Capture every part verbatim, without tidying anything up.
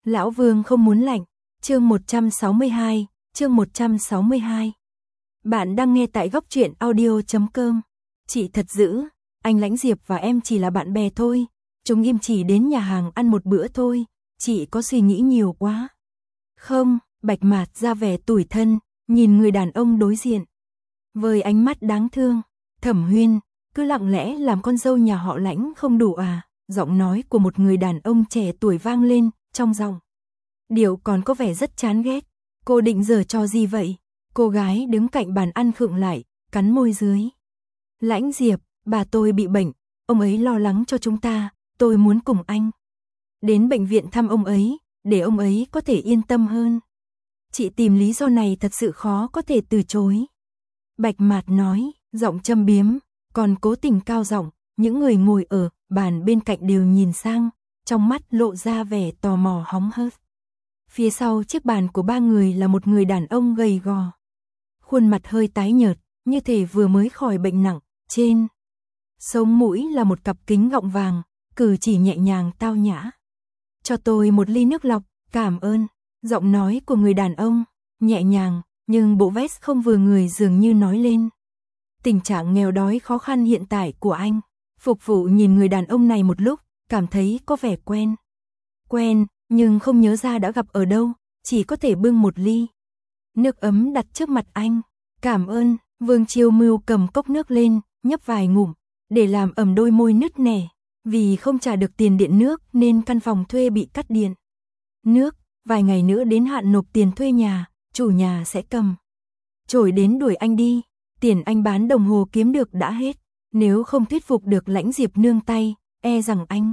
Lão Vương không muốn lạnh. Chương một trăm sáu mươi hai, chương một trăm sáu mươi hai. Bạn đang nghe tại góc truyện audio chấm com. Chị thật dữ, anh Lãnh Diệp và em chỉ là bạn bè thôi, chúng em chỉ đến nhà hàng ăn một bữa thôi, chị có suy nghĩ nhiều quá. Không, Bạch Mạt ra vẻ tủi thân, nhìn người đàn ông đối diện. Với ánh mắt đáng thương, Thẩm Huyên, cứ lặng lẽ làm con dâu nhà họ Lãnh không đủ à, giọng nói của một người đàn ông trẻ tuổi vang lên, trong giọng điệu còn có vẻ rất chán ghét. Cô định giở trò gì vậy? Cô gái đứng cạnh bàn ăn khựng lại, cắn môi dưới. Lãnh Diệp, bà tôi bị bệnh, ông ấy lo lắng cho chúng ta, tôi muốn cùng anh đến bệnh viện thăm ông ấy, để ông ấy có thể yên tâm hơn. Chị tìm lý do này thật sự khó có thể từ chối. Bạch Mạt nói, giọng châm biếm, còn cố tình cao giọng. Những người ngồi ở bàn bên cạnh đều nhìn sang, trong mắt lộ ra vẻ tò mò hóng hớt. Phía sau chiếc bàn của ba người là một người đàn ông gầy gò, khuôn mặt hơi tái nhợt, như thể vừa mới khỏi bệnh nặng. Trên sống mũi là một cặp kính gọng vàng, cử chỉ nhẹ nhàng tao nhã. Cho tôi một ly nước lọc, cảm ơn. Giọng nói của người đàn ông nhẹ nhàng, nhưng bộ vest không vừa người dường như nói lên tình trạng nghèo đói khó khăn hiện tại của anh. Phục vụ nhìn người đàn ông này một lúc, cảm thấy có vẻ quen. Quen, nhưng không nhớ ra đã gặp ở đâu, chỉ có thể bưng một ly nước ấm đặt trước mặt anh. Cảm ơn. Vương Chiêu Mưu cầm cốc nước lên, nhấp vài ngụm, để làm ẩm đôi môi nứt nẻ. Vì không trả được tiền điện nước nên căn phòng thuê bị cắt điện nước, vài ngày nữa đến hạn nộp tiền thuê nhà, chủ nhà sẽ cầm chổi đến đuổi anh đi. Tiền anh bán đồng hồ kiếm được đã hết, nếu không thuyết phục được Lãnh Diệp nương tay, e rằng anh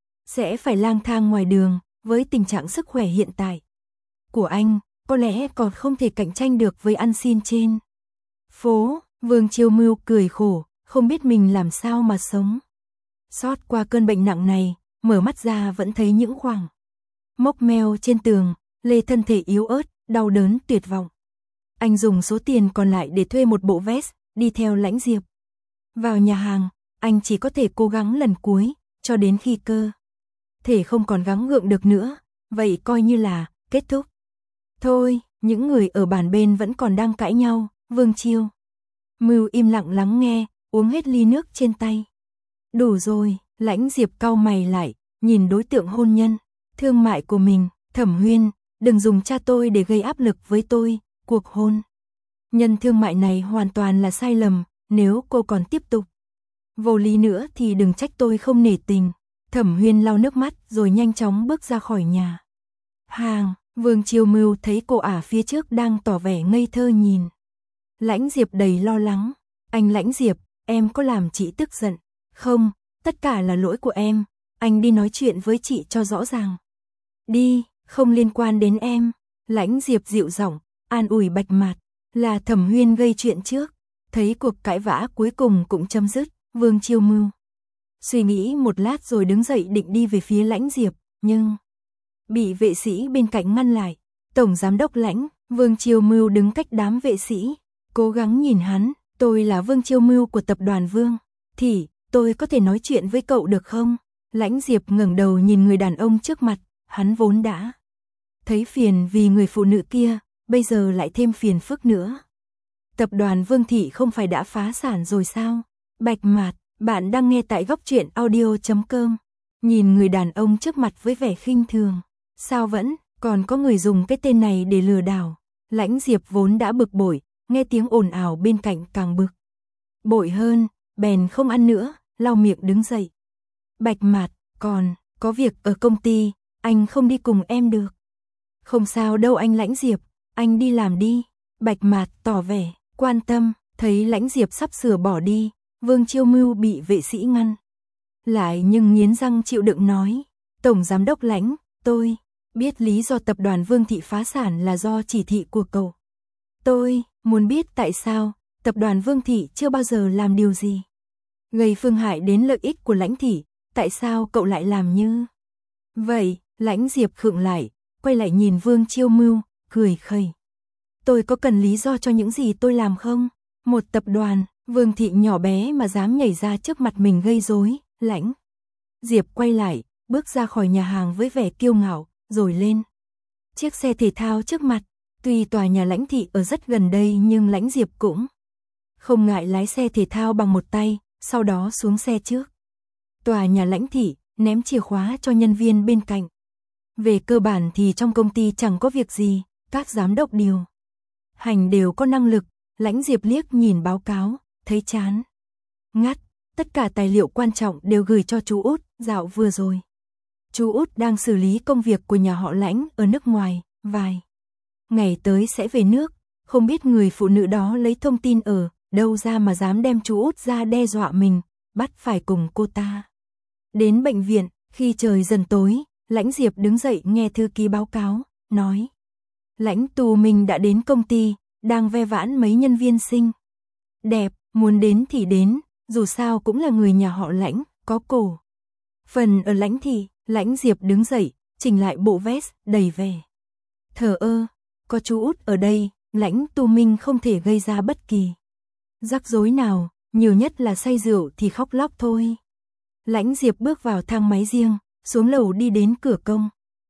sẽ phải lang thang ngoài đường. Với tình trạng sức khỏe hiện tại của anh, có lẽ còn không thể cạnh tranh được với ăn xin trên phố. Vương Chiêu Mưu cười khổ, không biết mình làm sao mà sống sót qua cơn bệnh nặng này, mở mắt ra vẫn thấy những khoảng mốc meo trên tường, lê thân thể yếu ớt, đau đớn tuyệt vọng. Anh dùng số tiền còn lại để thuê một bộ vest, đi theo Lãnh Diệp vào nhà hàng. Anh chỉ có thể cố gắng lần cuối, cho đến khi cơ thể không còn gắng gượng được nữa, vậy coi như là kết thúc. Thôi, những người ở bàn bên vẫn còn đang cãi nhau. Vương Chiêu Mưu im lặng lắng nghe, uống hết ly nước trên tay. Đủ rồi. Lãnh Diệp cau mày lại, nhìn đối tượng hôn nhân thương mại của mình. Thẩm Huyên, đừng dùng cha tôi để gây áp lực với tôi, cuộc hôn nhân thương mại này hoàn toàn là sai lầm, nếu cô còn tiếp tục vô lý nữa thì đừng trách tôi không nể tình. Thẩm Huyên lau nước mắt rồi nhanh chóng bước ra khỏi nhà hàng. Vương Chiêu Mưu thấy cô ả phía trước đang tỏ vẻ ngây thơ nhìn Lãnh Diệp đầy lo lắng. Anh Lãnh Diệp, em có làm chị tức giận không? Tất cả là lỗi của em, anh đi nói chuyện với chị cho rõ ràng đi, không liên quan đến em. Lãnh Diệp dịu giọng an ủi Bạch Mạt. Là Thẩm Huyên gây chuyện trước. Thấy cuộc cãi vã cuối cùng cũng chấm dứt, Vương Chiêu Mưu suy nghĩ một lát rồi đứng dậy định đi về phía Lãnh Diệp, nhưng bị vệ sĩ bên cạnh ngăn lại. Tổng giám đốc Lãnh. Vương Chiêu Mưu đứng cách đám vệ sĩ, cố gắng nhìn hắn. Tôi là Vương Chiêu Mưu của tập đoàn Vương Thị, tôi có thể nói chuyện với cậu được không? Lãnh Diệp ngẩng đầu nhìn người đàn ông trước mặt, hắn vốn đã thấy phiền vì người phụ nữ kia, bây giờ lại thêm phiền phức nữa. Tập đoàn Vương Thị không phải đã phá sản rồi sao? Bạch Mạt, bạn đang nghe tại góc truyện audio chấm com. Nhìn người đàn ông trước mặt với vẻ khinh thường. Sao vẫn còn có người dùng cái tên này để lừa đảo? Lãnh Diệp vốn đã bực bội, nghe tiếng ồn ào bên cạnh càng bực bội hơn, bèn không ăn nữa, lau miệng đứng dậy. Bạch Mạt, còn có việc ở công ty, anh không đi cùng em được. Không sao đâu anh Lãnh Diệp, anh đi làm đi. Bạch Mạt tỏ vẻ quan tâm. Thấy Lãnh Diệp sắp sửa bỏ đi, Vương Chiêu Mưu bị vệ sĩ ngăn lại nhưng nghiến răng chịu đựng nói. Tổng giám đốc Lãnh, tôi biết lý do tập đoàn Vương Thị phá sản là do chỉ thị của cậu. Tôi muốn biết tại sao tập đoàn Vương Thị chưa bao giờ làm điều gì gây phương hại đến lợi ích của Lãnh Thị. Tại sao cậu lại làm như vậy? Lãnh Diệp khựng lại, quay lại nhìn Vương Chiêu Mưu, cười khẩy. Tôi có cần lý do cho những gì tôi làm không? Một tập đoàn Vương Thị nhỏ bé mà dám nhảy ra trước mặt mình gây rối. Lãnh Diệp quay lại, bước ra khỏi nhà hàng với vẻ kiêu ngạo, rồi lên chiếc xe thể thao trước mặt. Tuy tòa nhà Lãnh thị ở rất gần đây nhưng Lãnh Diệp cũng không ngại lái xe thể thao bằng một tay, sau đó xuống xe trước. Tòa nhà Lãnh thị ném chìa khóa cho nhân viên bên cạnh. Về cơ bản thì trong công ty chẳng có việc gì, các giám đốc điều hành đều có năng lực. Lãnh Diệp liếc nhìn báo cáo, thấy chán ngắt. Tất cả tài liệu quan trọng đều gửi cho chú Út. Dạo vừa rồi chú Út đang xử lý công việc của nhà họ Lãnh ở nước ngoài, vài ngày tới sẽ về nước. Không biết người phụ nữ đó lấy thông tin ở đâu ra mà dám đem chú Út ra đe dọa mình, bắt phải cùng cô ta đến bệnh viện. Khi trời dần tối, Lãnh Diệp đứng dậy nghe thư ký báo cáo, nói Lãnh Tu Minh đã đến công ty, đang ve vãn mấy nhân viên xinh đẹp, muốn đến thì đến, dù sao cũng là người nhà họ Lãnh, có cổ phần ở Lãnh thị. Lãnh Diệp đứng dậy, chỉnh lại bộ vest, đầy vẻ thờ ơ. Có chú Út ở đây, Lãnh Tu Minh không thể gây ra bất kỳ rắc rối nào, nhiều nhất là say rượu thì khóc lóc thôi. Lãnh Diệp bước vào thang máy riêng, xuống lầu đi đến cửa công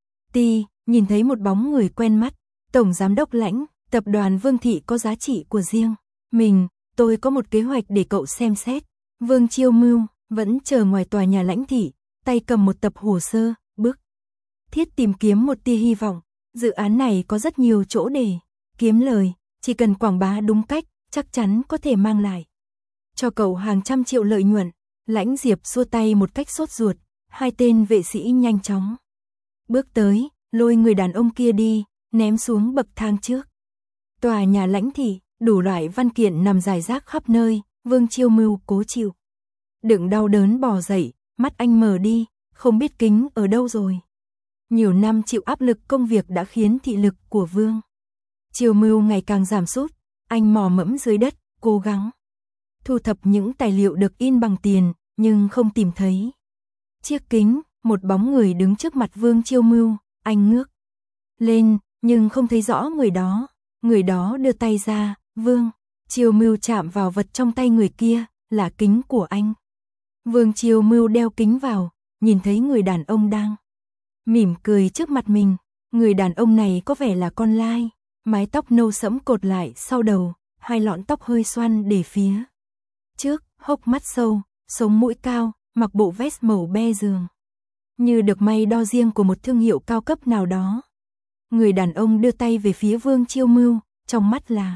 ty, nhìn thấy một bóng người quen mắt. Tổng giám đốc Lãnh, tập đoàn Vương Thị có giá trị của riêng mình, tôi có một kế hoạch để cậu xem xét. Vương Chiêu Mưu vẫn chờ ngoài tòa nhà Lãnh thị, tay cầm một tập hồ sơ, bước thiết tìm kiếm một tia hy vọng. Dự án này có rất nhiều chỗ để kiếm lời, chỉ cần quảng bá đúng cách, chắc chắn có thể mang lại cho cậu hàng trăm triệu lợi nhuận. Lãnh Diệp xua tay một cách sốt ruột, hai tên vệ sĩ nhanh chóng bước tới, lôi người đàn ông kia đi, ném xuống bậc thang trước. Tòa nhà Lãnh thị, đủ loại văn kiện nằm rải rác khắp nơi. Vương Chiêu Mưu cố chịu đựng đau đớn bò dậy, mắt anh mờ đi, không biết kính ở đâu rồi. Nhiều năm chịu áp lực công việc đã khiến thị lực của Vương Chiêu Mưu ngày càng giảm sút. Anh mò mẫm dưới đất, cố gắng thu thập những tài liệu được in bằng tiền, nhưng không tìm thấy chiếc kính. Một bóng người đứng trước mặt Vương Chiêu Mưu, anh ngước lên, nhưng không thấy rõ người đó. Người đó đưa tay ra, Vương Chiêu Mưu chạm vào vật trong tay người kia, là kính của anh. Vương Chiêu Mưu đeo kính vào, nhìn thấy người đàn ông đang mỉm cười trước mặt mình. Người đàn ông này có vẻ là con lai, mái tóc nâu sẫm cột lại sau đầu, hai lọn tóc hơi xoăn để phía trước, hốc mắt sâu, sống mũi cao, mặc bộ vest màu be giường, như được may đo riêng của một thương hiệu cao cấp nào đó. Người đàn ông đưa tay về phía Vương Chiêu Mưu, trong mắt là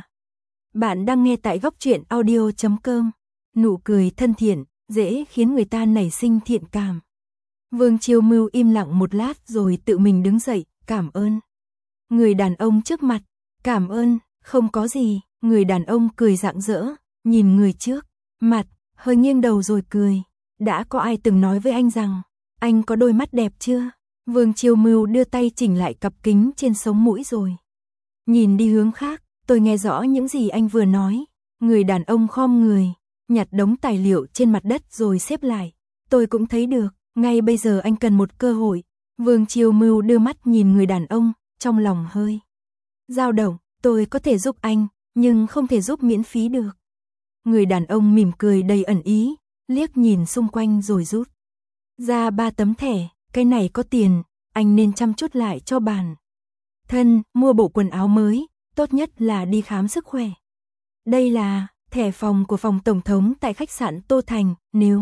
bạn đang nghe tại góc truyện audio chấm com. Nụ cười thân thiện, dễ khiến người ta nảy sinh thiện cảm. Vương Chiêu Mưu im lặng một lát rồi tự mình đứng dậy, cảm ơn. Người đàn ông trước mặt, cảm ơn, không có gì. Người đàn ông cười rạng rỡ, nhìn người trước mặt, hơi nghiêng đầu rồi cười. Đã có ai từng nói với anh rằng, anh có đôi mắt đẹp chưa? Vương Chiêu Mưu đưa tay chỉnh lại cặp kính trên sống mũi rồi nhìn đi hướng khác. Tôi nghe rõ những gì anh vừa nói. Người đàn ông khom người, nhặt đống tài liệu trên mặt đất rồi xếp lại. Tôi cũng thấy được, ngay bây giờ anh cần một cơ hội. Vương Chiêu Mưu đưa mắt nhìn người đàn ông, trong lòng hơi dao động. Tôi có thể giúp anh, nhưng không thể giúp miễn phí được. Người đàn ông mỉm cười đầy ẩn ý, liếc nhìn xung quanh rồi rút ra ba tấm thẻ. Cái này có tiền, anh nên chăm chút lại cho bản thân, mua bộ quần áo mới, tốt nhất là đi khám sức khỏe. Đây là thẻ phòng của phòng tổng thống tại khách sạn Tô Thành, nếu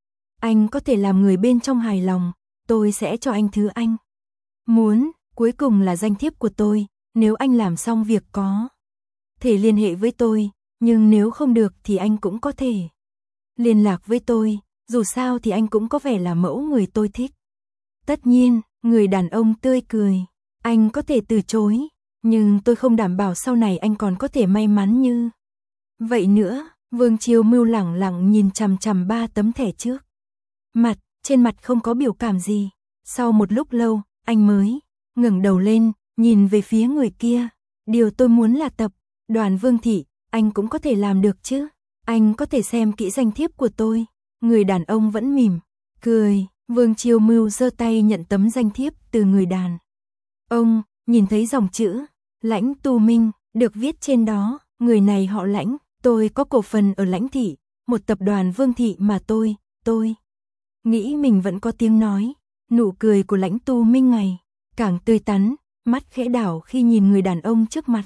anh có thể làm người bên trong hài lòng, tôi sẽ cho anh thứ anh muốn. Cuối cùng là danh thiếp của tôi, nếu anh làm xong việc có thể liên hệ với tôi, nhưng nếu không được thì anh cũng có thể liên lạc với tôi, dù sao thì anh cũng có vẻ là mẫu người tôi thích. Tất nhiên, người đàn ông tươi cười, anh có thể từ chối, nhưng tôi không đảm bảo sau này anh còn có thể may mắn như vậy nữa. Vương Chiêu Mưu lẳng lặng nhìn chằm chằm ba tấm thẻ trước mặt, trên mặt không có biểu cảm gì. Sau một lúc lâu, anh mới ngẩng đầu lên, nhìn về phía người kia. Điều tôi muốn là tập đoàn Vương Thị, anh cũng có thể làm được chứ? Anh có thể xem kỹ danh thiếp của tôi. Người đàn ông vẫn mỉm cười. Vương Chiêu Mưu giơ tay nhận tấm danh thiếp từ người đàn ông, nhìn thấy dòng chữ Lãnh Tu Minh được viết trên đó. Người này họ Lãnh, tôi có cổ phần ở Lãnh Thị, một tập đoàn Vương Thị mà tôi, tôi nghĩ mình vẫn có tiếng nói. Nụ cười của Lãnh Tu Minh ngày càng tươi tắn, mắt khẽ đảo khi nhìn người đàn ông trước mặt.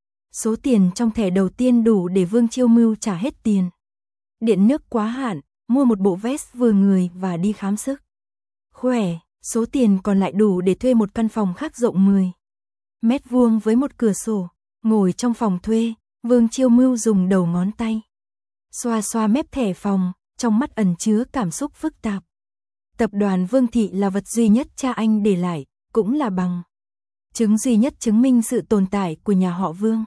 Số tiền trong thẻ đầu tiên đủ để Vương Chiêu Mưu trả hết tiền. Điện nước quá hạn, mua một bộ vest vừa người và đi khám sức khỏe, số tiền còn lại đủ để thuê một căn phòng khác rộng mười mét vuông với một cửa sổ. Ngồi trong phòng thuê, Vương Chiêu Mưu dùng đầu ngón tay xoa xoa mép thẻ phòng, trong mắt ẩn chứa cảm xúc phức tạp. Tập đoàn Vương Thị là vật duy nhất cha anh để lại, cũng là bằng chứng duy nhất chứng minh sự tồn tại của nhà họ Vương.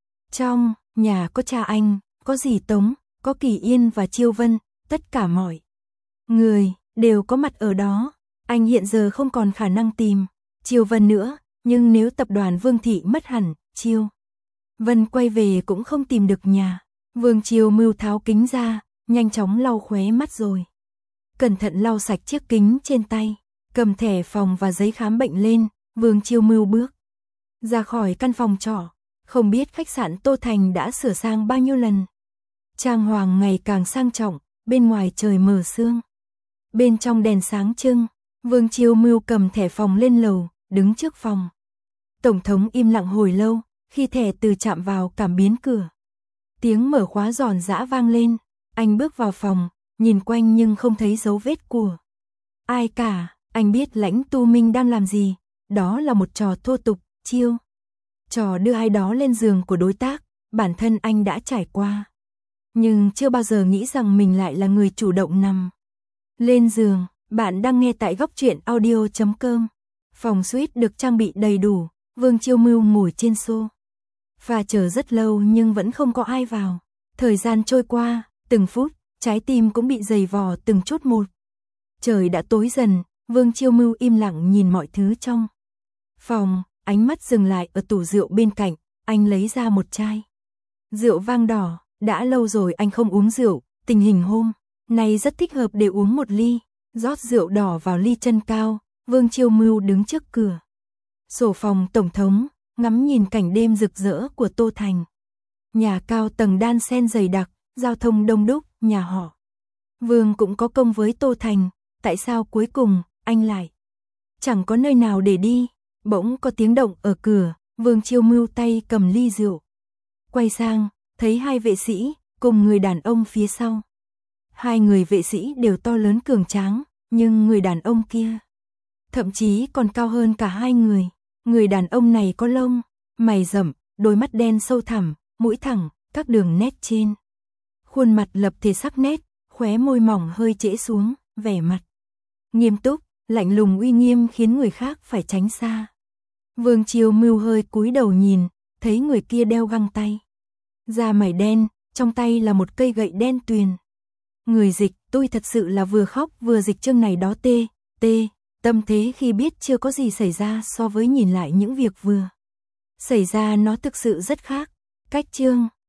Trong nhà có cha anh, có dì Tống, có Kỳ Yên và Chiêu Vân, tất cả mọi người đều có mặt ở đó. Anh hiện giờ không còn khả năng tìm Chiêu Vân nữa, nhưng nếu tập đoàn Vương Thị mất hẳn, Chiêu Vân quay về cũng không tìm được nhà. Vương Chiêu Mưu tháo kính ra, nhanh chóng lau khóe mắt rồi cẩn thận lau sạch chiếc kính trên tay, cầm thẻ phòng và giấy khám bệnh lên. Vương Chiêu Mưu bước ra khỏi căn phòng trọ, không biết khách sạn Tô Thành đã sửa sang bao nhiêu lần. Trang hoàng ngày càng sang trọng, bên ngoài trời mờ sương, bên trong đèn sáng trưng. Vương Chiêu Mưu cầm thẻ phòng lên lầu, đứng trước phòng. Tổng thống im lặng hồi lâu, khi thẻ từ chạm vào cảm biến cửa. Tiếng mở khóa giòn giã vang lên, anh bước vào phòng, nhìn quanh nhưng không thấy dấu vết của ai cả. Anh biết Lãnh Tu Minh đang làm gì, đó là một trò thô tục, chiêu trò đưa ai đó lên giường của đối tác, bản thân anh đã trải qua. Nhưng chưa bao giờ nghĩ rằng mình lại là người chủ động nằm lên giường. Bạn đang nghe tại góc truyện audio chấm com. Phòng suite được trang bị đầy đủ, Vương Chiêu Mưu ngồi trên xô và chờ rất lâu nhưng vẫn không có ai vào. Thời gian trôi qua, từng phút, trái tim cũng bị dày vò từng chút một. Trời đã tối dần, Vương Chiêu Mưu im lặng nhìn mọi thứ trong phòng, ánh mắt dừng lại ở tủ rượu bên cạnh, anh lấy ra một chai rượu vang đỏ, đã lâu rồi anh không uống rượu, tình hình hôm nay rất thích hợp để uống một ly. Rót rượu đỏ vào ly chân cao, Vương Chiêu Mưu đứng trước cửa sổ phòng tổng thống, ngắm nhìn cảnh đêm rực rỡ của Tô Thành. Nhà cao tầng đan xen dày đặc, giao thông đông đúc, nhà họ Vương cũng có công với Tô Thành, tại sao cuối cùng anh lại chẳng có nơi nào để đi? Bỗng có tiếng động ở cửa, Vương Chiêu Mưu tay cầm ly rượu, quay sang, thấy hai vệ sĩ cùng người đàn ông phía sau. Hai người vệ sĩ đều to lớn cường tráng, nhưng người đàn ông kia thậm chí còn cao hơn cả hai người. Người đàn ông này có lông mày rậm, đôi mắt đen sâu thẳm, mũi thẳng, các đường nét trên khuôn mặt lập thể sắc nét, khóe môi mỏng hơi trễ xuống, vẻ mặt nghiêm túc, lạnh lùng uy nghiêm khiến người khác phải tránh xa. Vương Chiêu Mưu hơi cúi đầu nhìn, thấy người kia đeo găng tay da mày đen, trong tay là một cây gậy đen tuyền. Người dịch, tôi thật sự là vừa khóc vừa dịch chương này đó tê, tê, tâm thế khi biết chưa có gì xảy ra so với nhìn lại những việc vừa xảy ra, nó thực sự rất khác. Cách chương